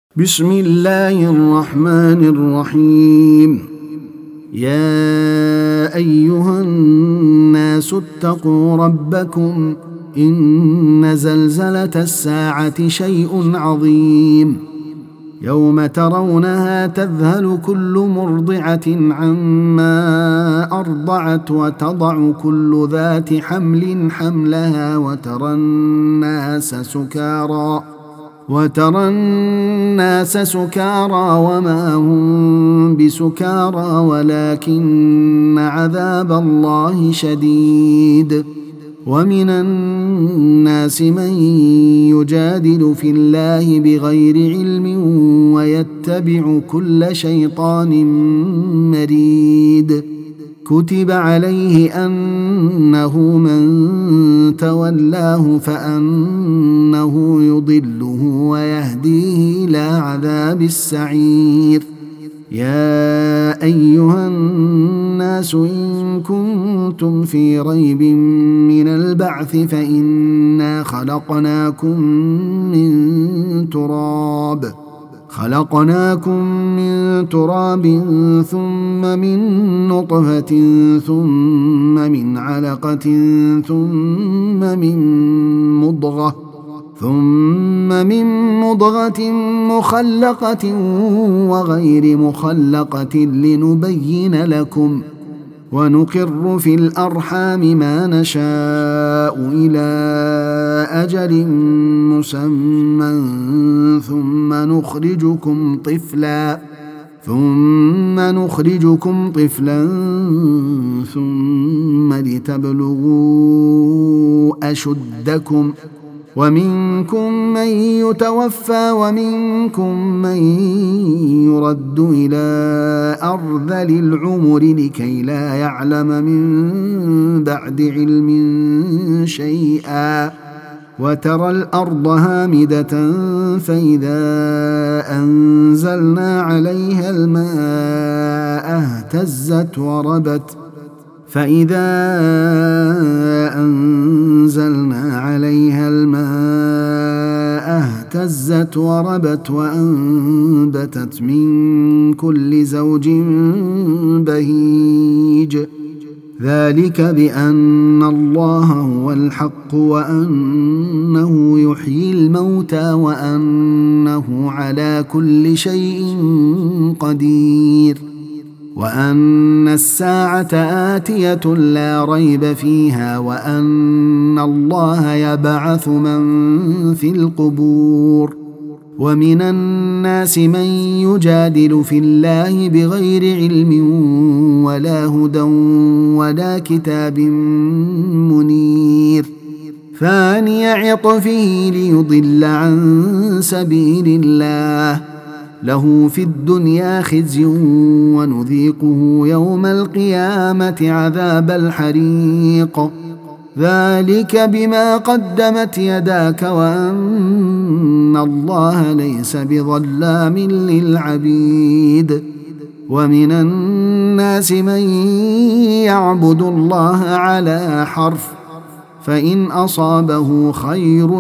بسم الله الرحمن الرحيم. يا أيها الناس اتقوا ربكم إن زلزلة الساعة شيء عظيم. يوم ترونها تذهل كل مرضعة عما أرضعت وتضع كل ذات حمل حملها وترى الناس سكارى وما هم بسكارى ولكن عذاب الله شديد. ومن الناس من يجادل في الله بغير علم ويتبع كل شيطان مريد. كتب عليه أنه من تولاه فأنه يضله ويهديه إلى عذاب السعير. يا أيها الناس إن كنتم في ريب من البعث فإنا خلقناكم من تراب ثم من نطفة ثم من علقة ثم من مضغة مخلقة وغير مخلقة لنبين لكم. ونقر في الأرحام ما نشاء إلى أجل مسمى ثم نخرجكم طفلا ثم لتبلغوا أشدكم. ومنكم من يتوفى ومنكم من يرد إلى أرذل العمر لكي لا يعلم من بعد علم شيئا. وترى الأرض هامدة فإذا أنزلنا عليها الماء اهتزت وربت وأنبتت من كل زوج بهيج. ذلك بأن الله هو الحق وأنه يحيي الموتى وأنه على كل شيء قدير. وأن الساعة آتية لا ريب فيها وأن الله يبعث من في القبور. ومن الناس من يجادل في الله بغير علم ولا هدى ولا كتاب منير. ثاني عطفه ليضل عن سبيل الله. له في الدنيا خزي ونذيقه يوم القيامة عذاب الحريق. ذلك بما قدمت يداك وأن الله ليس بظلام للعبيد. ومن الناس من يعبد الله على حرف فإن أصابه خير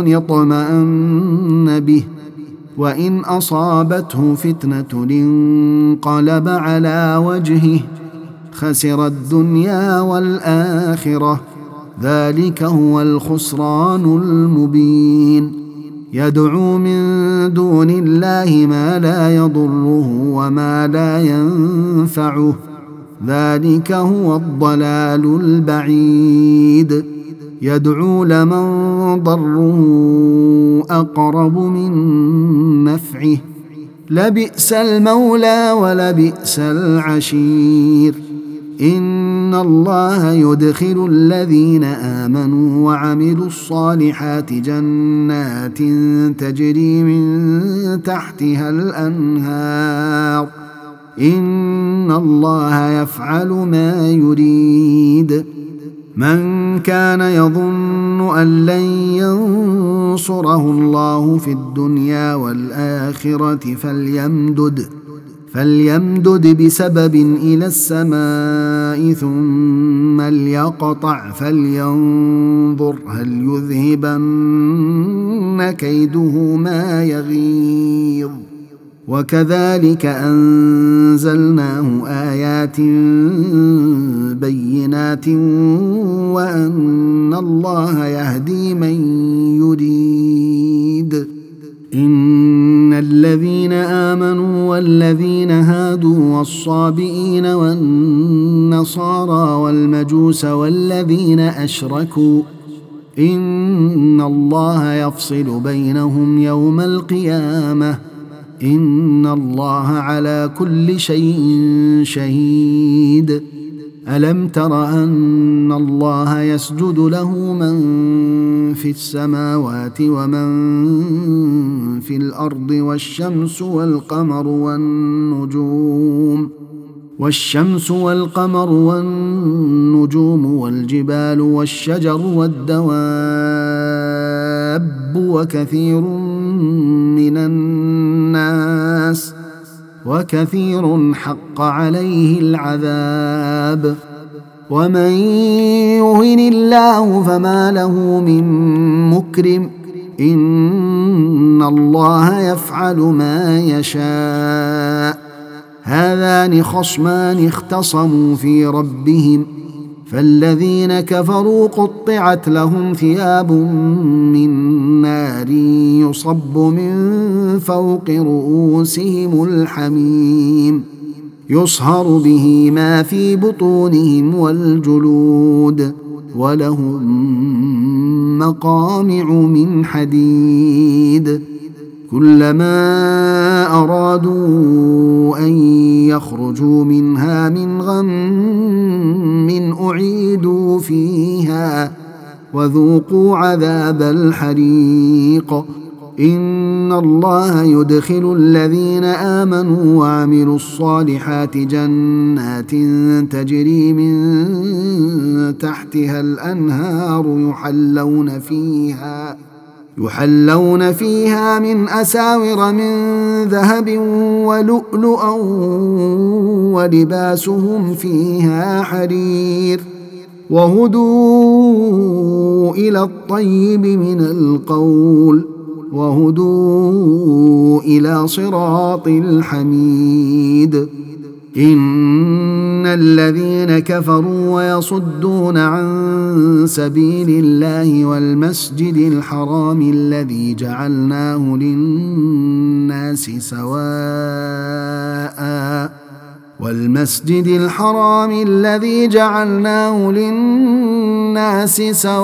اطمأن به وإن أصابته فتنة انقلب على وجهه خسر الدنيا والآخرة. ذلك هو الخسران المبين. يدعو من دون الله ما لا يضره وما لا ينفعه. ذلك هو الضلال البعيد. يدعو لمن ضره أقرب من نفعه. لبئس المولى ولبئس العشير. إن الله يدخل الذين آمنوا وعملوا الصالحات جنات تجري من تحتها الأنهار. إن الله يفعل ما يريد. من كان يظن أن لن ينصره الله في الدنيا والآخرة فليمدد بسبب إلى السماء ثم ليقطع فلينظر هل يذهبن كيده ما يغيظ. وكذلك أنزلناه آيات بينات وأن الله يهدي من يريد. إن الذين آمنوا والذين هادوا والصابئين والنصارى والمجوس والذين أشركوا إن الله يفصل بينهم يوم القيامة إن الله على كل شيء شهيد. ألم تر أن الله يسجد له من في السماوات ومن في الأرض والشمس والقمر والنجوم والجبال والشجر والدواب وكثير حق عليه العذاب. ومن يهن الله فما له من مكرم إن الله يفعل ما يشاء. هذان خصمان اختصموا في ربهم فالذين كفروا قطعت لهم ثياب من نار يصب من فوق رؤوسهم الحميم يصهر به ما في بطونهم والجلود ولهم مقامع من حديد. كلما أرادوا أن يخرجوا منها من غم أعيدوا فيها وذوقوا عذاب الحريق. إن الله يدخل الذين آمنوا وعملوا الصالحات جنات تجري من تحتها الأنهار يحلون فيها من أساور من ذهب ولؤلؤا ولباسهم فيها حرير وهدوا إلى الطيب من القول وهدوا إلى صراط الحميد. إن الذين كفروا ويصدون عن سبيل الله والمسجد الحرام الذي جعلناه للناس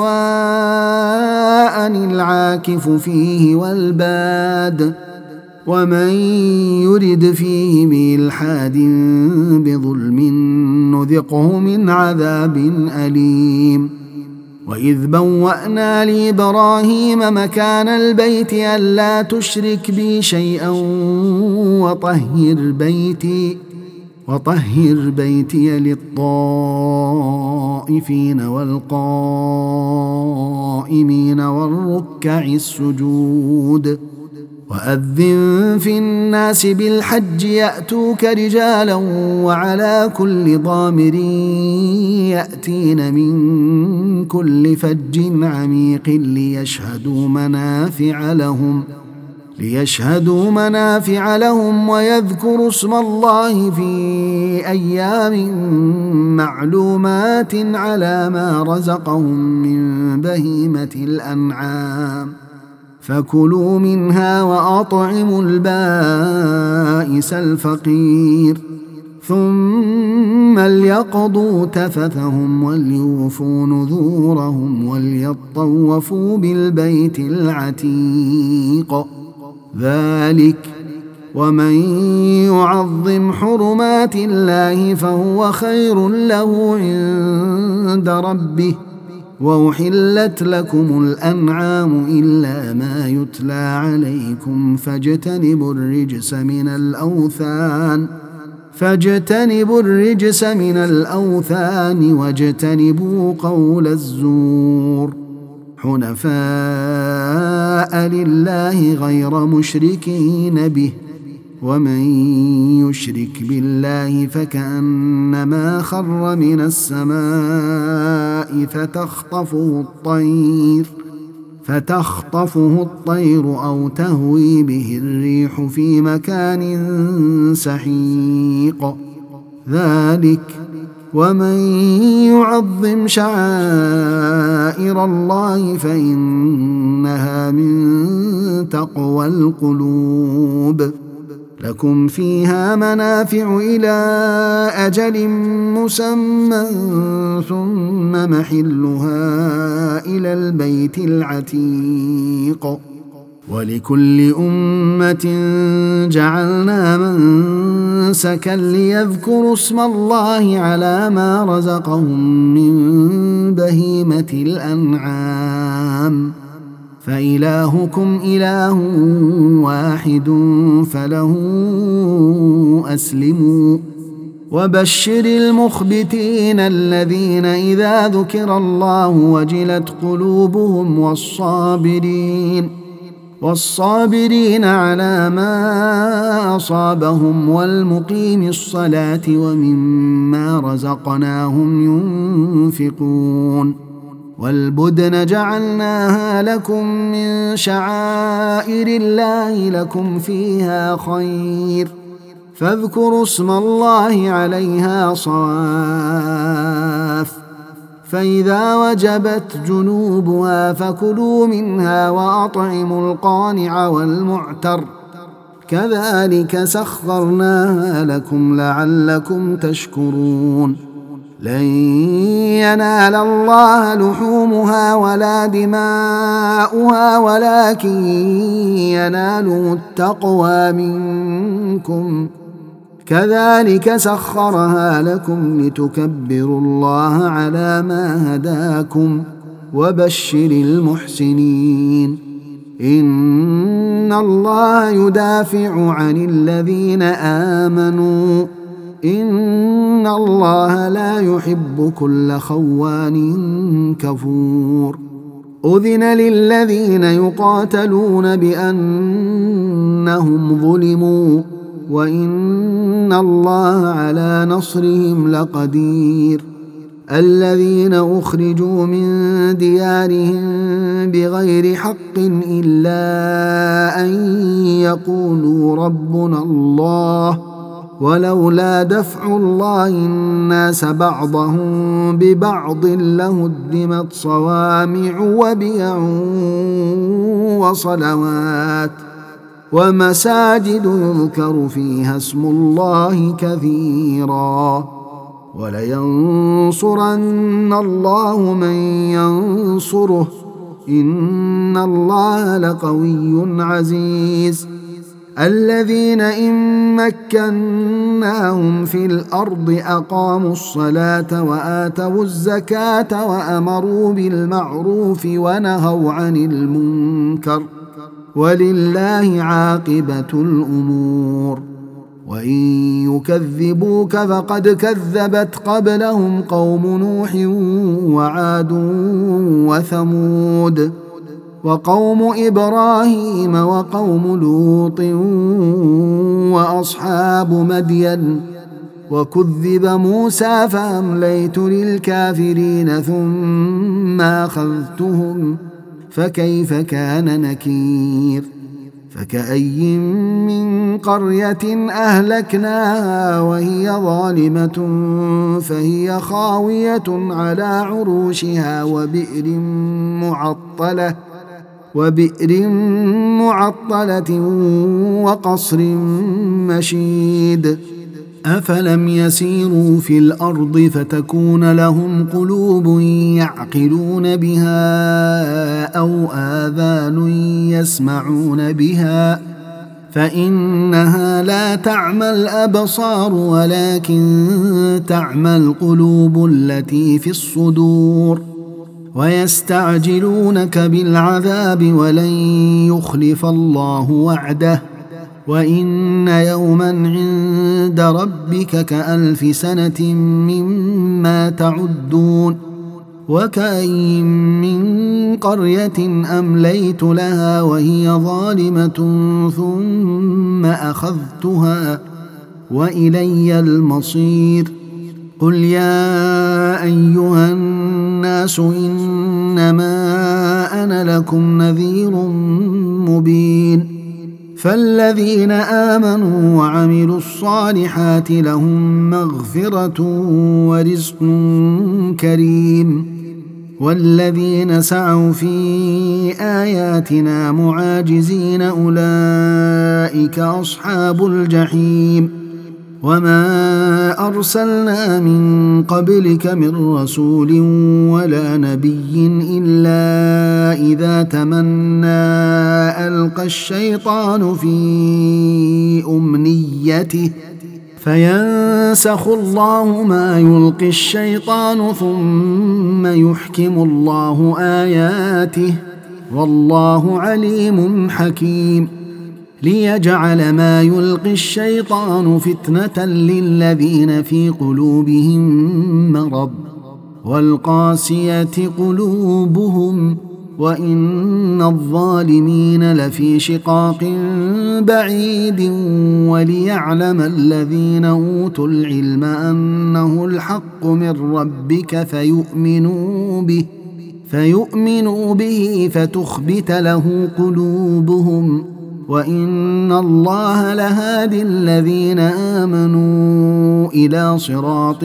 سواء العاكف فيه والباد ومن يرد فيه بإلحاد بظلم نذقه من عذاب أليم. وإذ بوأنا لإبراهيم مكان البيت ألا تشرك بي شيئا وطهر بيتي للطائفين والقائمين والركع السجود. وأذن في الناس بالحج يأتوك رجالا وعلى كل ضامر يأتين من كل فج عميق ليشهدوا منافع لهم ويذكروا اسم الله في أيام معلومات على ما رزقهم من بهيمة الأنعام فكلوا منها وأطعموا البائس الفقير ثم ليقضوا تفثهم وليوفوا نذورهم وليطوفوا بالبيت العتيق. ذلك ومن يعظم حرمات الله فهو خير له عند ربه. وأحلت لكم الأنعام إلا ما يتلى عليكم فاجتنبوا الرجس من الأوثان واجتنبوا قول الزور حنفاء لله غير مشركين به ومن يشرك بالله فكأنما خر من السماء فتخطفه الطير أو تهوي به الريح في مكان سحيق ذلك ومن يعظم شعائر الله فإنها من تقوى القلوب لكم فيها منافع إلى أجل مسمى ثم محلها إلى البيت العتيق ولكل أمة جعلنا منسكا ليذكروا اسم الله على ما رزقهم من بهيمة الأنعام فإلهكم إله واحد فله أسلموا وبشر المخبتين الذين إذا ذكر الله وجلت قلوبهم والصابرين على ما أصابهم والمقيم الصلاة ومما رزقناهم ينفقون والبدن جعلناها لكم من شعائر الله لكم فيها خير فاذكروا اسم الله عليها صواف فإذا وجبت جنوبها فكلوا منها وأطعموا القانع والمعتر كذلك سخرناها لكم لعلكم تشكرون لن ينال الله لحومها ولا دماؤها ولكن يناله التقوى منكم كذلك سخرها لكم لتكبروا الله على ما هداكم وبشر المحسنين إن الله يدافع عن الذين آمنوا إن الله لا يحب كل خوان كفور أذن للذين يقاتلون بأنهم ظلموا وإن الله على نصرهم لقدير الذين أخرجوا من ديارهم بغير حق إلا أن يقولوا ربنا الله ولولا دفع الله الناس بعضهم ببعض لهدمت صوامع وبيع وصلوات ومساجد يذكر فيها اسم الله كثيرا ولينصرن الله من ينصره إن الله لقوي عزيز الذين إن مكناهم في الأرض أقاموا الصلاة وآتوا الزكاة وأمروا بالمعروف ونهوا عن المنكر ولله عاقبة الأمور وإن يكذبوك فقد كذبت قبلهم قوم نوح وعاد وثمود وقوم إبراهيم وقوم لوط وأصحاب مدين وكذب موسى فأمليت للكافرين ثم أخذتهم فكيف كان نكير فكأي من قرية أهلكناها وهي ظالمة فهي خاوية على عروشها وبئر معطلة وقصر مشيد أفلم يسيروا في الأرض فتكون لهم قلوب يعقلون بها أو آذان يسمعون بها فإنها لا تعمى الأبصار ولكن تعمى القلوب التي في الصدور ويستعجلونك بالعذاب ولن يخلف الله وعده وإن يوما عند ربك كألف سنة مما تعدون وكأي من قرية أمليت لها وهي ظالمة ثم أخذتها وإلي المصير قل يا أيها الناس إنما أنا لكم نذير مبين فالذين آمنوا وعملوا الصالحات لهم مغفرة ورزق كريم والذين سعوا في آياتنا معاجزين أولئك أصحاب الجحيم وما أرسلنا من قبلك من رسول ولا نبي إلا إذا تمنى ألقى الشيطان في أمنيته فينسخ الله ما يلقي الشيطان ثم يحكم الله آياته والله عليم حكيم ليجعل ما يلقي الشيطان فتنة للذين في قلوبهم مرض والقاسية قلوبهم وإن الظالمين لفي شقاق بعيد وليعلم الذين أوتوا العلم أنه الحق من ربك فيؤمنوا به فتخبت له قلوبهم وإن الله لهادي الذين آمنوا إلى صراط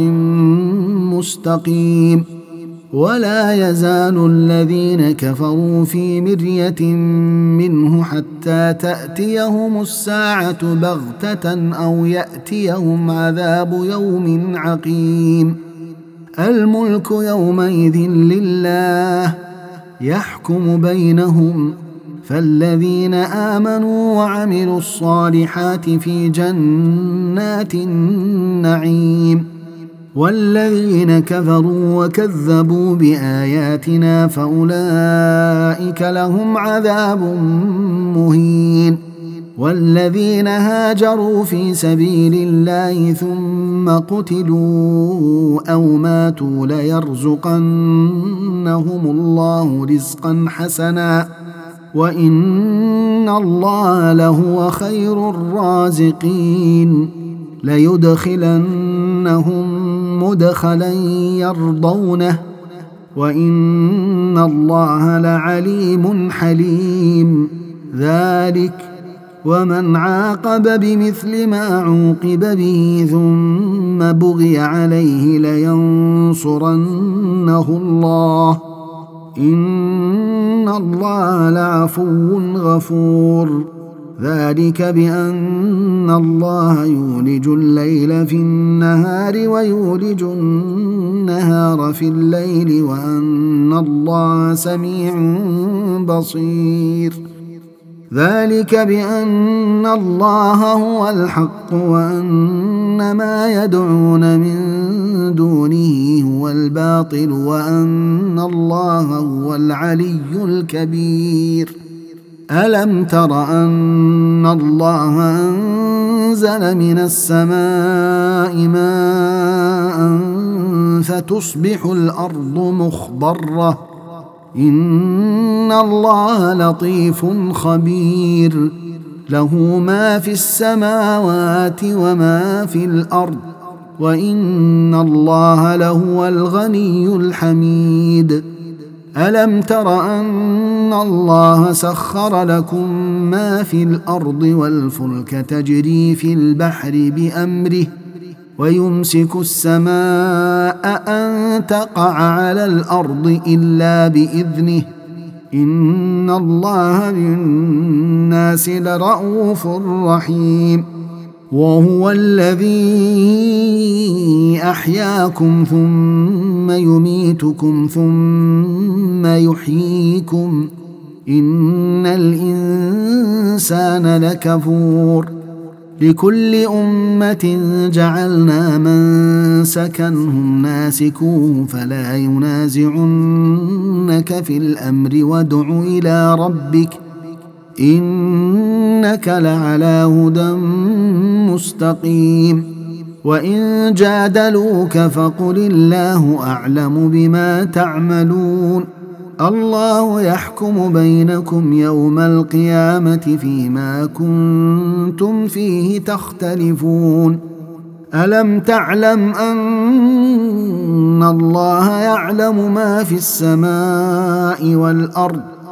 مستقيم ولا يزال الذين كفروا في مرية منه حتى تأتيهم الساعة بغتة أو يأتيهم عذاب يوم عقيم الملك يومئذ لله يحكم بينهم فالذين آمنوا وعملوا الصالحات في جنات النعيم والذين كفروا وكذبوا بآياتنا فأولئك لهم عذاب مهين والذين هاجروا في سبيل الله ثم قتلوا أو ماتوا ليرزقنهم الله رزقا حسنا وإن الله لهو خير الرازقين ليدخلنهم مدخلا يرضونه وإن الله لعليم حليم ذلك ومن عاقب بمثل ما عوقب به ثم بغي عليه لينصرنه الله إن الله لعفو غفور ذلك بأن الله يولج الليل في النهار ويولج النهار في الليل وأن الله سميع بصير ذلك بأن الله هو الحق وأن ما يدعون من دونه هو الباطل وأن الله هو العلي الكبير ألم تر أن الله أنزل من السماء ماء فتصبح الأرض مخضرة إن الله لطيف خبير له ما في السماوات وما في الأرض وإن الله لهو الغني الحميد ألم تر أن الله سخر لكم ما في الأرض والفلك تجري في البحر بأمره ويمسك السماء أن تقع على الأرض إلا بإذنه إن الله بالناس لرءوف رحيم وهو الذي أحياكم ثم يميتكم ثم يحييكم إن الإنسان لكفور لكل أمة جعلنا منسكا هم ناسكوه فلا ينازعنك في الأمر وادع إلى ربك إنك لعلى هدى مستقيم وإن جادلوك فقل الله أعلم بما تعملون الله يحكم بينكم يوم القيامة فيما كنتم فيه تختلفون ألم تعلم أن الله يعلم ما في السماء والأرض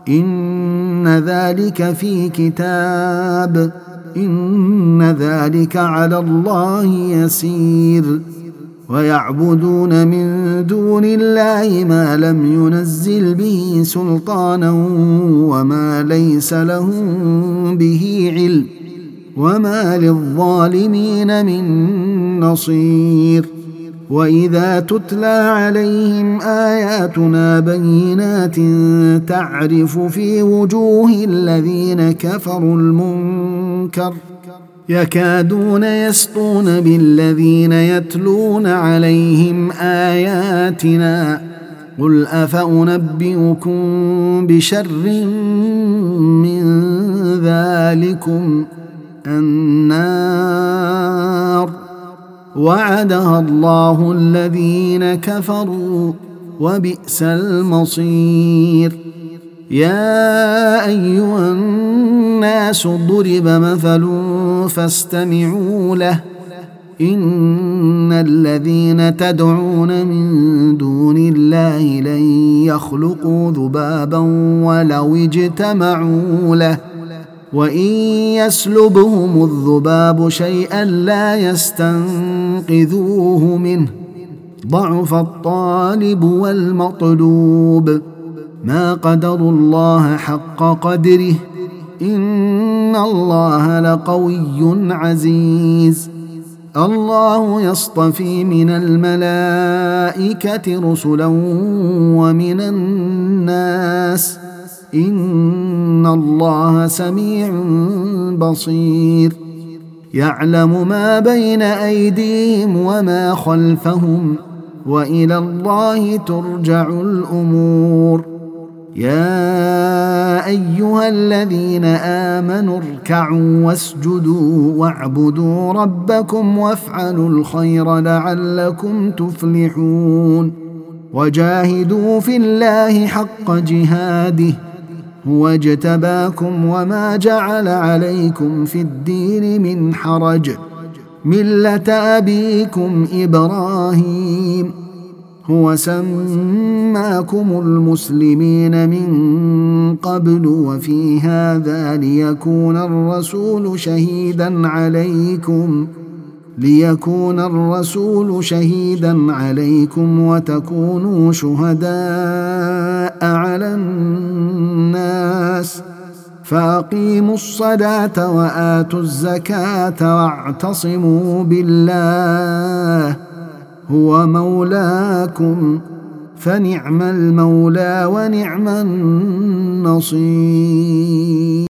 إن ذلك في كتاب إن ذلك على الله يسير ويعبدون من دون الله ما لم ينزل به سلطانا وما ليس لهم به علم وما للظالمين من نصير وإذا تتلى عليهم آياتنا بينات تعرف في وجوه الذين كفروا المنكر يكادون يسطون بالذين يتلون عليهم آياتنا قل أفأنبئكم بشر من ذلكم النار وعدها الله الذين كفروا وبئس المصير يا أيها الناس ضرب مثل فاستمعوا له إن الذين تدعون من دون الله لن يخلقوا ذبابا ولو اجتمعوا له وإن يسلبهم الذباب شيئا لا يستنقذوه منه ضعف الطالب والمطلوب ما قدروا الله حق قدره إن الله لقوي عزيز الله يصطفي من الملائكة رسلا ومن الناس إن الله سميع بصير يعلم ما بين أيديهم وما خلفهم وإلى الله ترجع الأمور يا أيها الذين آمنوا اركعوا واسجدوا واعبدوا ربكم وافعلوا الخير لعلكم تفلحون وجاهدوا في الله حق جهاده هو اجتباكم وما جعل عليكم في الدين من حرج ملة أبيكم إبراهيم هو سماكم المسلمين من قبل وفي هذا ليكون الرسول شهيدا عليكم وتكونوا شهداء على الناس فأقيموا الصلاة وآتوا الزكاة واعتصموا بالله هو مولاكم فنعم المولى ونعم النصير.